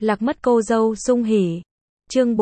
Lạc mất cô dâu sung hỉ. Chương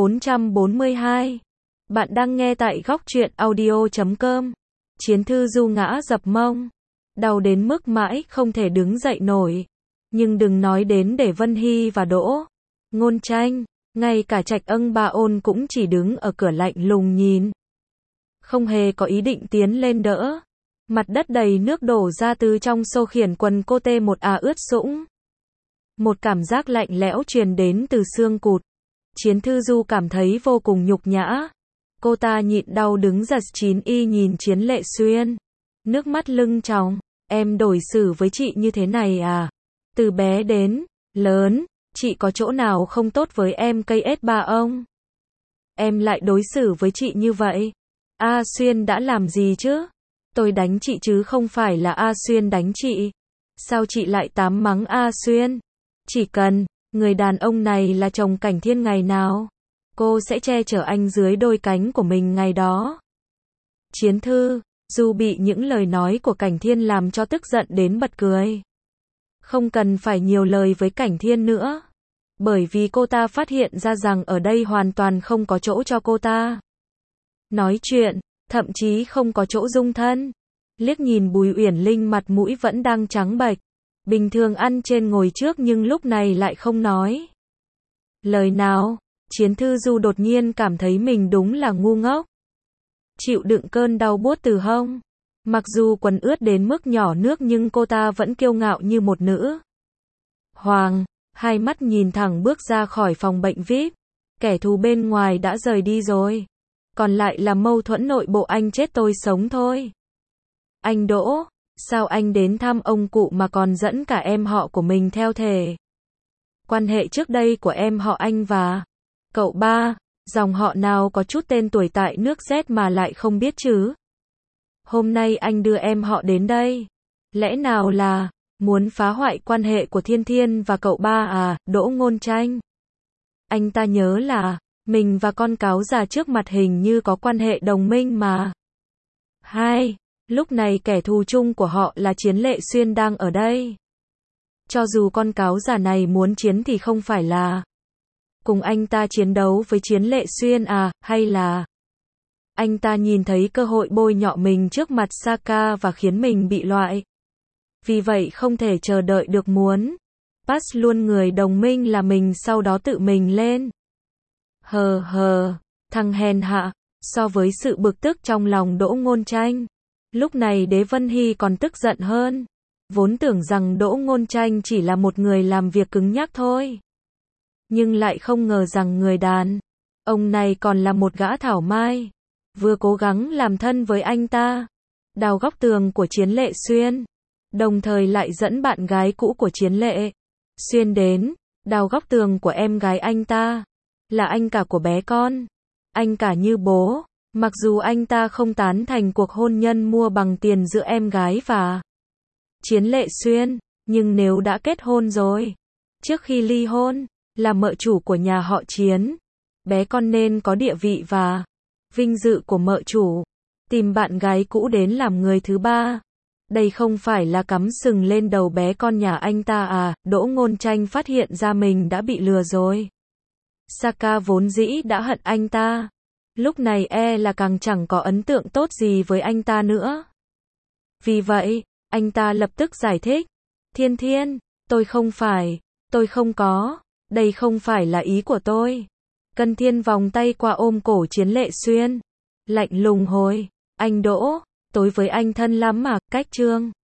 442. Bạn đang nghe tại góc truyện audio.com. Chiến Thư Du ngã dập mông, đau đến mức mãi không thể đứng dậy nổi. Nhưng đừng nói đến để Vân Hy và Đỗ Ngôn Tranh, ngay cả Trạch Ân Ba Ôn cũng chỉ đứng ở cửa lạnh lùng nhìn, không hề có ý định tiến lên đỡ. Mặt đất đầy nước đổ ra từ trong xô khiển quần cô tê một ướt sũng. Một cảm giác lạnh lẽo truyền đến từ xương cụt. Chiến Thư Du cảm thấy vô cùng nhục nhã. Cô ta nhịn đau đứng giật chín y nhìn Chiến Lệ Xuyên. Nước mắt lưng tròng. Em đối xử với chị như thế này à? Từ bé đến lớn, chị có chỗ nào không tốt với em cây ết ba ông? Em lại đối xử với chị như vậy. A Xuyên đã làm gì chứ? Tôi đánh chị chứ không phải là A Xuyên đánh chị. Sao chị lại tám mắng A Xuyên? Chỉ cần người đàn ông này là chồng Cảnh Thiên ngày nào, cô sẽ che chở anh dưới đôi cánh của mình ngày đó. Chiến Thư Du bị những lời nói của Cảnh Thiên làm cho tức giận đến bật cười. Không cần phải nhiều lời với Cảnh Thiên nữa, bởi vì cô ta phát hiện ra rằng ở đây hoàn toàn không có chỗ cho cô ta nói chuyện, thậm chí không có chỗ dung thân. Liếc nhìn Bùi Uyển Linh mặt mũi vẫn đang trắng bệch, bình thường ăn trên ngồi trước nhưng lúc này lại không nói lời nào. Chiến Thư Du đột nhiên cảm thấy mình đúng là ngu ngốc. Chịu đựng cơn đau buốt từ hông. Mặc dù quần ướt đến mức nhỏ nước nhưng cô ta vẫn kiêu ngạo như một nữ hoàng, hai mắt nhìn thẳng bước ra khỏi phòng bệnh VIP. Kẻ thù bên ngoài đã rời đi rồi, còn lại là mâu thuẫn nội bộ anh chết tôi sống thôi. Anh Đỗ, sao anh đến thăm ông cụ mà còn dẫn cả em họ của mình theo thể? Quan hệ trước đây của em họ anh và cậu ba, dòng họ nào có chút tên tuổi tại nước Z mà lại không biết chứ? Hôm nay anh đưa em họ đến đây, lẽ nào là muốn phá hoại quan hệ của Thiên Thiên và cậu ba à? Đỗ Ngôn Tranh, anh ta nhớ là mình và con cáo già trước mặt hình như có quan hệ đồng minh mà. Lúc này kẻ thù chung của họ là Chiến Lệ Xuyên đang ở đây. Cho dù con cáo già này muốn chiến thì không phải là cùng anh ta chiến đấu với Chiến Lệ Xuyên à, hay là anh ta nhìn thấy cơ hội bôi nhọ mình trước mặt Saka và khiến mình bị loại. Vì vậy không thể chờ đợi được muốn pass luôn người đồng minh là mình sau đó tự mình lên. Thằng hèn hạ. So với sự bực tức trong lòng Đỗ Ngôn Tranh, lúc này Đế Vân Hy còn tức giận hơn. Vốn tưởng rằng Đỗ Ngôn Tranh chỉ là một người làm việc cứng nhắc thôi, nhưng lại không ngờ rằng người đàn ông này còn là một gã thảo mai, vừa cố gắng làm thân với anh ta, đào góc tường của Chiến Lệ Xuyên, đồng thời lại dẫn bạn gái cũ của Chiến Lệ Xuyên đến đào góc tường của em gái anh ta, là anh cả của bé con, anh cả như bố. Mặc dù anh ta không tán thành cuộc hôn nhân mua bằng tiền giữa em gái và Chiến Lệ Xuyên, nhưng nếu đã kết hôn rồi, trước khi ly hôn, là mợ chủ của nhà họ Chiến, bé con nên có địa vị và vinh dự của mợ chủ. Tìm bạn gái cũ đến làm người thứ ba, đây không phải là cắm sừng lên đầu bé con nhà anh ta à? Đỗ Ngôn Tranh phát hiện ra mình đã bị lừa rồi. Saka vốn dĩ đã hận anh ta, lúc này là càng chẳng có ấn tượng tốt gì với anh ta nữa. Vì vậy, anh ta lập tức giải thích. Thiên Thiên, tôi không có, đây không phải là ý của tôi. Cân Thiên vòng tay qua ôm cổ Chiến Lệ Xuyên, lạnh lùng hồi, anh Đỗ, tôi với anh thân lắm mà. Cách chương